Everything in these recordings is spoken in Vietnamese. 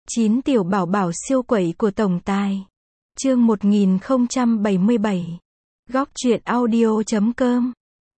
9 tiểu bảo bảo siêu quẩy của tổng tài. Chương 1077. Góc truyện audio.com.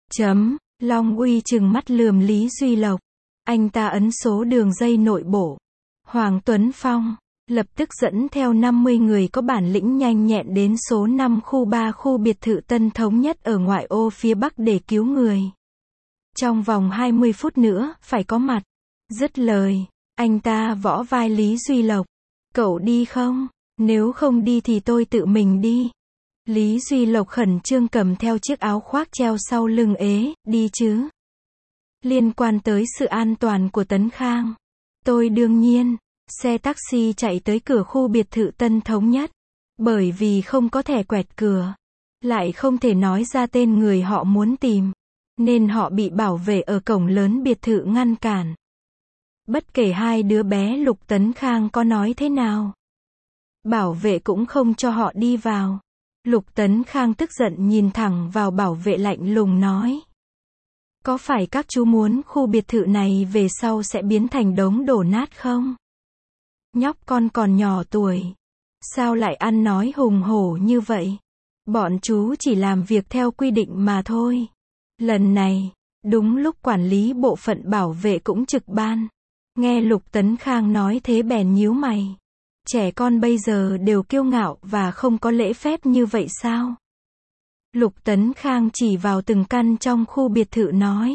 Long Uy trừng mắt lườm Lý Duy Lộc. Anh ta ấn số đường dây nội bộ. Hoàng Tuấn Phong lập tức dẫn theo 50 người có bản lĩnh nhanh nhẹn đến số 5 khu 3 khu biệt thự Tân Thống Nhất ở ngoại ô phía Bắc để cứu người. Trong vòng 20 phút nữa, phải có mặt. Dứt lời, anh ta võ vai Lý Duy Lộc. Cậu đi không? Nếu không đi thì tôi tự mình đi. Lý Duy Lộc khẩn trương cầm theo chiếc áo khoác treo sau lưng ế, đi chứ? Liên quan tới sự an toàn của Tấn Khang. Tôi đương nhiên. Xe taxi chạy tới cửa khu biệt thự Tân Thống Nhất. Bởi vì không có thẻ quẹt cửa, lại không thể nói ra tên người họ muốn tìm, nên họ bị bảo vệ ở cổng lớn biệt thự ngăn cản. Bất kể hai đứa bé Lục Tấn Khang có nói thế nào, bảo vệ cũng không cho họ đi vào. Lục Tấn Khang tức giận nhìn thẳng vào bảo vệ lạnh lùng nói: có phải các chú muốn khu biệt thự này về sau sẽ biến thành đống đổ nát không? Nhóc con còn nhỏ tuổi, sao lại ăn nói hùng hổ như vậy? Bọn chú chỉ làm việc theo quy định mà thôi. Lần này, đúng lúc quản lý bộ phận bảo vệ cũng trực ban. Nghe Lục Tấn Khang nói thế bèn nhíu mày. Trẻ con bây giờ đều kiêu ngạo và không có lễ phép như vậy sao? Lục Tấn Khang chỉ vào từng căn trong khu biệt thự nói: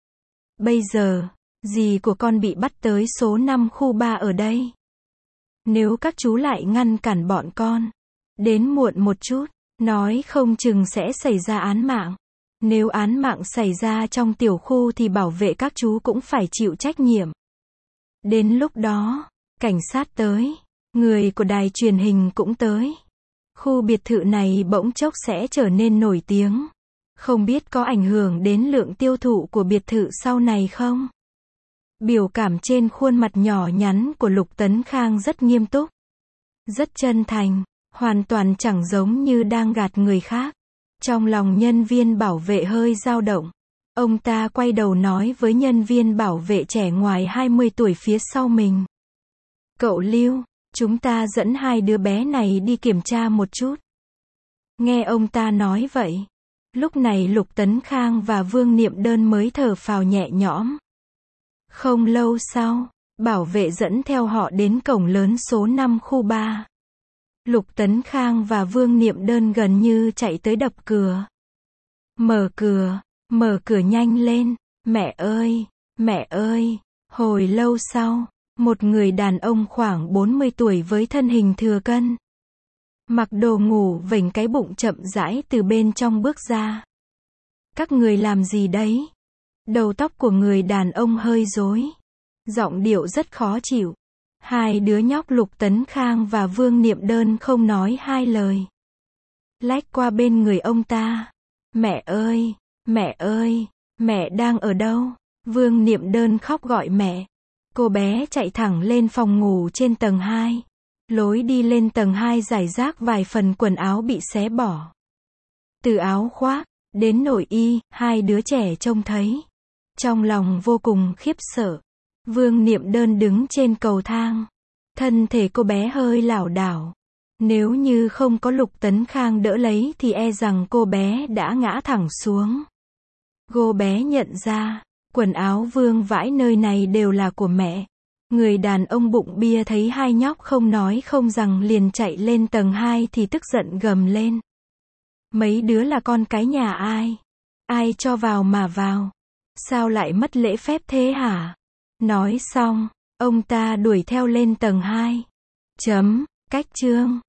bây giờ, dì của con bị bắt tới số 5 khu 3 ở đây. Nếu các chú lại ngăn cản bọn con, đến muộn một chút, nói không chừng sẽ xảy ra án mạng. Nếu án mạng xảy ra trong tiểu khu thì bảo vệ các chú cũng phải chịu trách nhiệm. Đến lúc đó, cảnh sát tới, người của đài truyền hình cũng tới. Khu biệt thự này bỗng chốc sẽ trở nên nổi tiếng. Không biết có ảnh hưởng đến lượng tiêu thụ của biệt thự sau này không? Biểu cảm trên khuôn mặt nhỏ nhắn của Lục Tấn Khang rất nghiêm túc, rất chân thành, hoàn toàn chẳng giống như đang gạt người khác. Trong lòng nhân viên bảo vệ hơi dao động. Ông ta quay đầu nói với nhân viên bảo vệ trẻ ngoài 20 tuổi phía sau mình: cậu Lưu, chúng ta dẫn hai đứa bé này đi kiểm tra một chút. Nghe ông ta nói vậy, lúc này Lục Tấn Khang và Vương Niệm Đơn mới thở phào nhẹ nhõm. Không lâu sau, bảo vệ dẫn theo họ đến cổng lớn số 5 khu 3. Lục Tấn Khang và Vương Niệm Đơn gần như chạy tới đập cửa. Mở cửa nhanh lên, mẹ ơi. Hồi lâu sau, một người đàn ông khoảng 40 tuổi với thân hình thừa cân, mặc đồ ngủ vểnh cái bụng chậm rãi từ bên trong bước ra. Các người làm gì đấy? Đầu tóc của người đàn ông hơi rối, giọng điệu rất khó chịu. Hai đứa nhóc Lục Tấn Khang và Vương Niệm Đơn không nói hai lời, lách qua bên người ông ta. Mẹ ơi, mẹ đang ở đâu? Vương Niệm Đơn khóc gọi mẹ. Cô bé chạy thẳng lên phòng ngủ trên tầng 2. Lối đi lên tầng 2 rải rác vài phần quần áo bị xé bỏ. Từ áo khoác đến nội y, hai đứa trẻ trông thấy, trong lòng vô cùng khiếp sợ. Vương Niệm Đơn đứng trên cầu thang, thân thể cô bé hơi lảo đảo. Nếu như không có Lục Tấn Khang đỡ lấy thì e rằng cô bé đã ngã thẳng xuống. Cô bé nhận ra, quần áo vương vãi nơi này đều là của mẹ. Người đàn ông bụng bia thấy hai nhóc không nói không rằng liền chạy lên tầng 2 thì tức giận gầm lên: mấy đứa là con cái nhà ai? Ai cho vào mà vào? Sao lại mất lễ phép thế hả? Nói xong, ông ta đuổi theo lên tầng 2. Cách chương